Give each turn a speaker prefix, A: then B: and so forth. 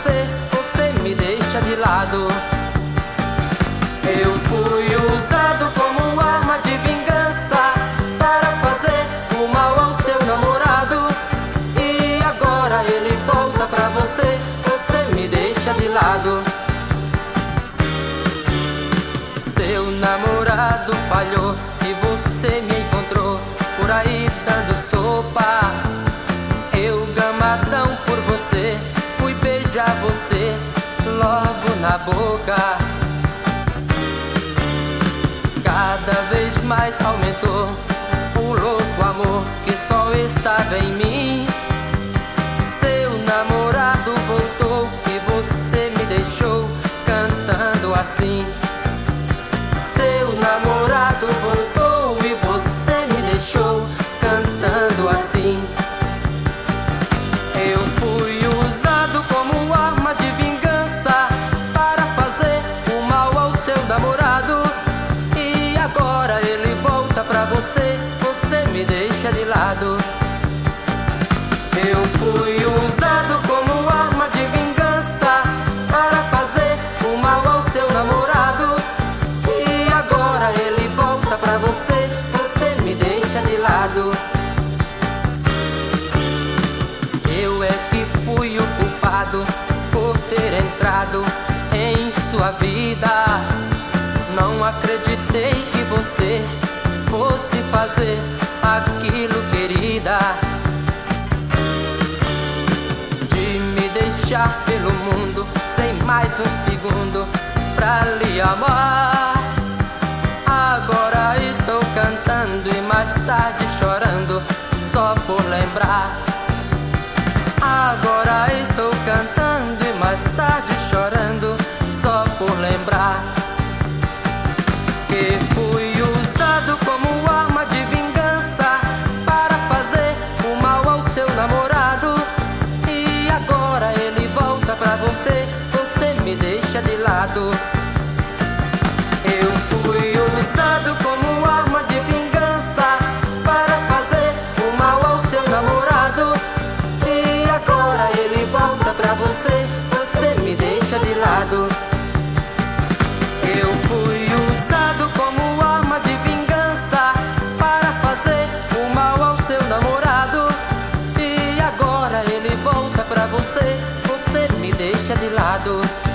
A: você, você me deixa de lado. Eu fui usado como arma de vingança para fazer o mal ao seu namorado. E agora ele volta pra você, você me deixa de lado. Seu namorado falhou e você me encontrou por aí dando sopa. Eu, gamadão por você, fui beijar você logo na boca. Cada vez mais aumentou o louco amor que só estava em mim. Seu namorado voltou e você me deixou cantando assim. Seu namorado voltou e você me deixou cantando assim. Eu fui usado como arma de vingança para fazer o mal ao seu namorado. E agora ele volta pra você, você me deixa de lado. Eu fui usado como arma de vingança para fazer o mal ao seu namorado. E agora ele volta pra você, você me deixa de lado. Eu é que fui o culpado por ter entrado em sua vida. Não acreditei que você fosse fazer aquilo, querida, de me deixar pelo mundo sem mais um segundo pra lhe amar. Agora estou cantando e mais tarde chorando só por lembrar. Agora estou cantando e mais tarde chorando só por lembrar que fui usado como arma de vingança para fazer o mal ao seu namorado. E agora ele volta pra você, você me deixa de lado. Eu fui usado como arma de vingança para fazer o mal ao seu namorado. E agora ele volta pra você, você me deixa de lado. Eu fui usado como arma de vingança para fazer o mal ao seu namorado. E agora ele volta pra você, você me deixa de lado.